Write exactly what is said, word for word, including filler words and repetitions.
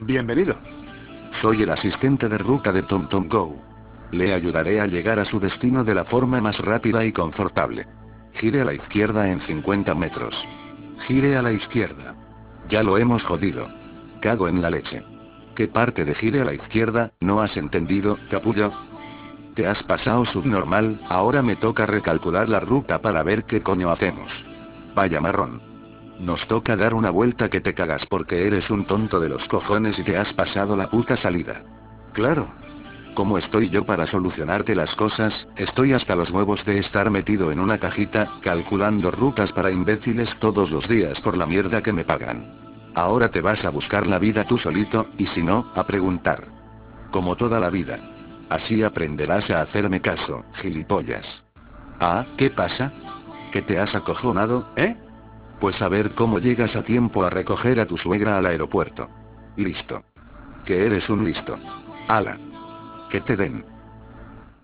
Bienvenido. Soy el asistente de ruta de TomTom Go. Le ayudaré a llegar a su destino de la forma más rápida y confortable. Gire a la izquierda en cincuenta metros. Gire a la izquierda. Ya lo hemos jodido. Cago en la leche. ¿Qué parte de gire a la izquierda no has entendido, capullo? Te has pasado subnormal, ahora me toca recalcular la ruta para ver qué coño hacemos. Vaya marrón. Nos toca dar una vuelta que te cagas porque eres un tonto de los cojones y te has pasado la puta salida. Claro. ¿Cómo estoy yo para solucionarte las cosas? Estoy hasta los huevos de estar metido en una cajita, calculando rutas para imbéciles todos los días por la mierda que me pagan. Ahora te vas a buscar la vida tú solito, y si no, a preguntar. Como toda la vida. Así aprenderás a hacerme caso, gilipollas. Ah, ¿qué pasa? ¿Que te has acojonado, eh? Pues a ver cómo llegas a tiempo a recoger a tu suegra al aeropuerto. Listo. Que eres un listo. Ala. Que te den.